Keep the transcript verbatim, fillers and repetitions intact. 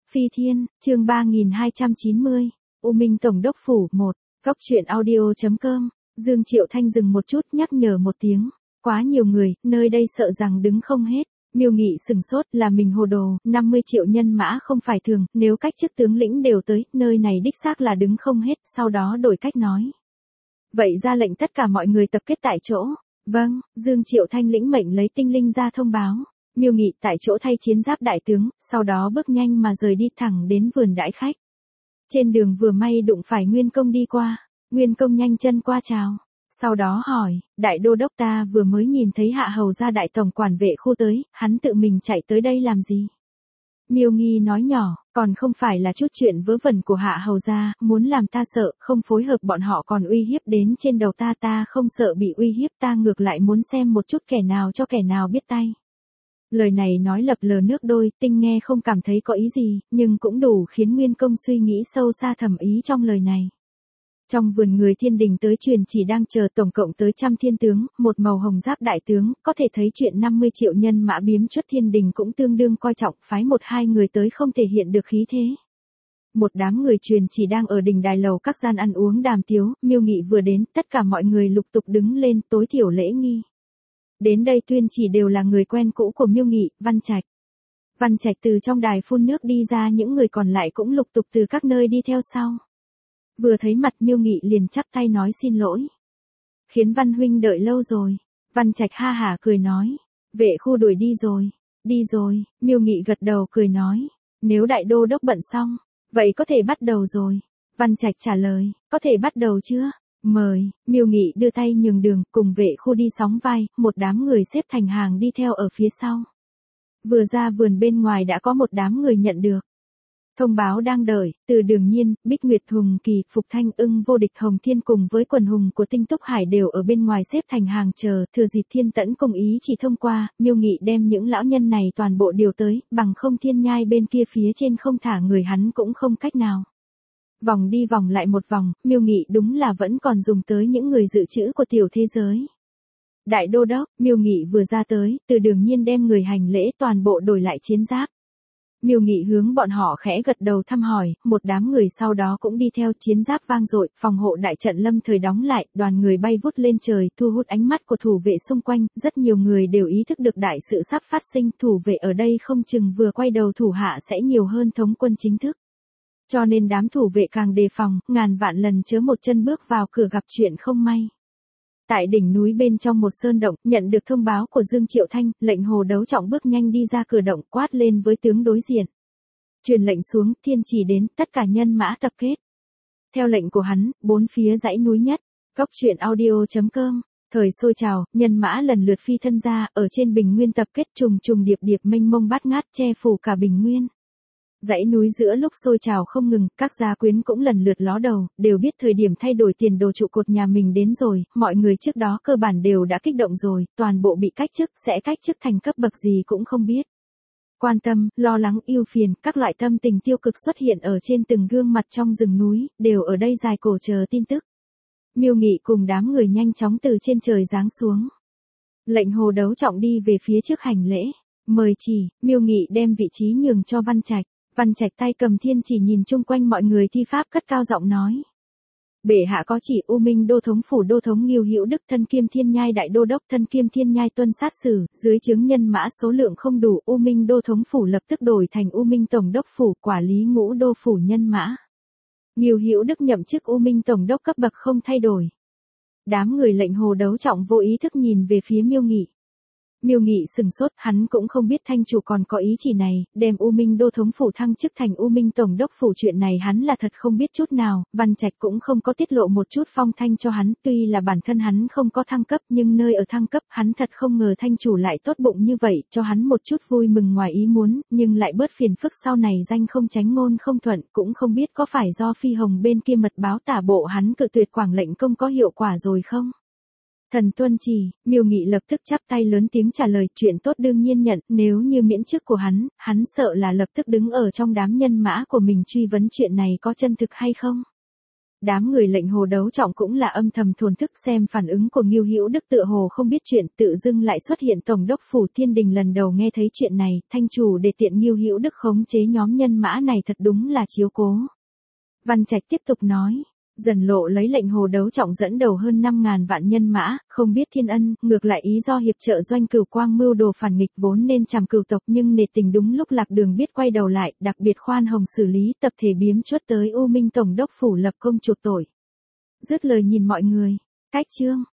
Phi Thiên, chương ba nghìn hai trăm chín mươi, U Minh Tổng đốc phủ một, góc truyện audio chấm com, Dương Triệu Thanh dừng một chút nhắc nhở một tiếng, quá nhiều người, nơi đây sợ rằng đứng không hết. Miêu Nghị sừng sốt, là mình hồ đồ, năm mươi triệu nhân mã không phải thường, nếu cách chức tướng lĩnh đều tới, nơi này đích xác là đứng không hết, sau đó đổi cách nói. Vậy ra lệnh tất cả mọi người tập kết tại chỗ. Vâng, Dương Triệu Thanh lĩnh mệnh lấy tinh linh ra thông báo. Miêu Nghị tại chỗ thay chiến giáp đại tướng, sau đó bước nhanh mà rời đi thẳng đến vườn đãi khách. Trên đường vừa may đụng phải Nguyên Công đi qua, Nguyên Công nhanh chân qua chào. Sau đó hỏi, đại đô đốc ta vừa mới nhìn thấy hạ hầu gia đại tổng quản vệ khu tới, hắn tự mình chạy tới đây làm gì? Miêu Nghi nói nhỏ, còn không phải là chút chuyện vớ vẩn của hạ hầu gia, muốn làm ta sợ, không phối hợp bọn họ còn uy hiếp đến trên đầu ta ta không sợ bị uy hiếp ta ngược lại muốn xem một chút kẻ nào cho kẻ nào biết tay. Lời này nói lập lờ nước đôi, Tinh nghe không cảm thấy có ý gì, nhưng cũng đủ khiến Nguyên Công suy nghĩ sâu xa thầm ý trong lời này. Trong vườn người thiên đình tới truyền chỉ đang chờ tổng cộng tới trăm thiên tướng, một màu hồng giáp đại tướng, có thể thấy chuyện năm mươi triệu nhân mã biếm chuất thiên đình cũng tương đương coi trọng, phái một hai người tới không thể hiện được khí thế. Một đám người truyền chỉ đang ở đình đài lầu các gian ăn uống đàm tiếu, Miêu Nghị vừa đến, tất cả mọi người lục tục đứng lên tối thiểu lễ nghi. Đến đây tuyên chỉ đều là người quen cũ của Miêu Nghị, Văn Trạch. Văn Trạch từ trong đài phun nước đi ra, những người còn lại cũng lục tục từ các nơi đi theo sau. Vừa thấy mặt Miêu Nghị liền chắp tay nói xin lỗi. Khiến Văn huynh đợi lâu rồi. Văn Trạch ha hả cười nói. Vệ khu đuổi đi rồi. Đi rồi, Miêu Nghị gật đầu cười nói. Nếu đại đô đốc bận xong, vậy có thể bắt đầu rồi. Văn Trạch trả lời, có thể bắt đầu chưa? Mời, Miêu Nghị đưa tay nhường đường, cùng vệ khu đi sóng vai, một đám người xếp thành hàng đi theo ở phía sau. Vừa ra vườn bên ngoài đã có một đám người nhận được. Thông báo đang đợi, từ Đường Nhiên, Bích Nguyệt Hùng Kỳ, Phục Thanh Ưng Vô Địch Hồng Thiên cùng với quần hùng của Tinh Túc Hải đều ở bên ngoài xếp thành hàng chờ, thừa dịp Thiên Tẫn cùng ý chỉ thông qua, Miêu Nghị đem những lão nhân này toàn bộ điều tới, bằng không Thiên Nhai bên kia phía trên không thả người hắn cũng không cách nào. Vòng đi vòng lại một vòng, Miêu Nghị đúng là vẫn còn dùng tới những người dự trữ của tiểu thế giới. Đại đô đốc, Miêu Nghị vừa ra tới, từ Đường Nhiên đem người hành lễ toàn bộ đổi lại chiến giáp. Miêu Nghị hướng bọn họ khẽ gật đầu thăm hỏi, một đám người sau đó cũng đi theo chiến giáp vang dội, phòng hộ đại trận lâm thời đóng lại, đoàn người bay vút lên trời, thu hút ánh mắt của thủ vệ xung quanh, rất nhiều người đều ý thức được đại sự sắp phát sinh, thủ vệ ở đây không chừng vừa quay đầu thủ hạ sẽ nhiều hơn thống quân chính thức. Cho nên đám thủ vệ càng đề phòng, ngàn vạn lần chớ một chân bước vào cửa gặp chuyện không may. Tại đỉnh núi bên trong một sơn động, nhận được thông báo của Dương Triệu Thanh, lệnh Hồ Đấu Trọng bước nhanh đi ra cửa động quát lên với tướng đối diện. Truyền lệnh xuống, thiên chỉ đến, tất cả nhân mã tập kết. Theo lệnh của hắn, bốn phía dãy núi nhất, góc truyện audio chấm com, thời sôi trào, nhân mã lần lượt phi thân ra, ở trên bình nguyên tập kết trùng trùng điệp điệp mênh mông bát ngát che phủ cả bình nguyên. Dãy núi giữa lúc sôi trào không ngừng, các gia quyến cũng lần lượt ló đầu, đều biết thời điểm thay đổi tiền đồ trụ cột nhà mình đến rồi, mọi người trước đó cơ bản đều đã kích động rồi, toàn bộ bị cách chức, sẽ cách chức thành cấp bậc gì cũng không biết. Quan tâm, lo lắng, ưu phiền, các loại tâm tình tiêu cực xuất hiện ở trên từng gương mặt trong rừng núi, đều ở đây dài cổ chờ tin tức. Miêu Nghị cùng đám người nhanh chóng từ trên trời giáng xuống. Lệnh Hồ Đấu Trọng đi về phía trước hành lễ, mời chỉ, Miêu Nghị đem vị trí nhường cho Văn Trạch. Văn Trạch tay cầm thiên chỉ nhìn chung quanh mọi người thi pháp cất cao giọng nói. Bệ hạ có chỉ U Minh đô thống phủ đô thống Ngưu Hữu Đức thân kiêm Thiên Nhai đại đô đốc thân kiêm Thiên Nhai tuân sát sử, dưới chứng nhân mã số lượng không đủ, U Minh đô thống phủ lập tức đổi thành U Minh tổng đốc phủ, quả lý ngũ đô phủ nhân mã. Ngưu Hữu Đức nhậm chức U Minh tổng đốc cấp bậc không thay đổi. Đám người lệnh Hồ Đấu Trọng vô ý thức nhìn về phía Miêu Nghị. Miêu Nghị sừng sốt, hắn cũng không biết thanh chủ còn có ý chỉ này, đem U Minh đô thống phủ thăng chức thành U Minh tổng đốc phủ chuyện này hắn là thật không biết chút nào, Văn Trạch cũng không có tiết lộ một chút phong thanh cho hắn, tuy là bản thân hắn không có thăng cấp nhưng nơi ở thăng cấp hắn thật không ngờ thanh chủ lại tốt bụng như vậy, cho hắn một chút vui mừng ngoài ý muốn, nhưng lại bớt phiền phức sau này danh không tránh ngôn không thuận, cũng không biết có phải do Phi Hồng bên kia mật báo tả bộ hắn cự tuyệt quảng lệnh công có hiệu quả rồi không? Thần tuân chỉ, Miêu Nghị lập tức chắp tay lớn tiếng trả lời chuyện tốt đương nhiên nhận, nếu như miễn chức của hắn, hắn sợ là lập tức đứng ở trong đám nhân mã của mình truy vấn chuyện này có chân thực hay không. Đám người lệnh Hồ Đấu Trọng cũng là âm thầm thổn thức xem phản ứng của Ngưu Hữu Đức, tựa hồ không biết chuyện, tự dưng lại xuất hiện tổng đốc phủ Thiên Đình. Lần đầu nghe thấy chuyện này, thanh chủ để tiện Ngưu Hữu Đức khống chế nhóm nhân mã này thật đúng là chiếu cố. Văn Trạch tiếp tục nói, Dần Lộ lấy lệnh Hồ Đấu Trọng dẫn đầu hơn năm ngàn vạn nhân mã, không biết thiên ân, ngược lại ý do hiệp trợ Doanh Cửu Quang mưu đồ phản nghịch, vốn nên trảm cửu tộc, nhưng nể tình đúng lúc Lạc Đường biết quay đầu lại, đặc biệt khoan hồng xử lý, tập thể biếm chuất tới U Minh tổng đốc phủ lập công chuộc tội. Dứt lời nhìn mọi người, cách chương.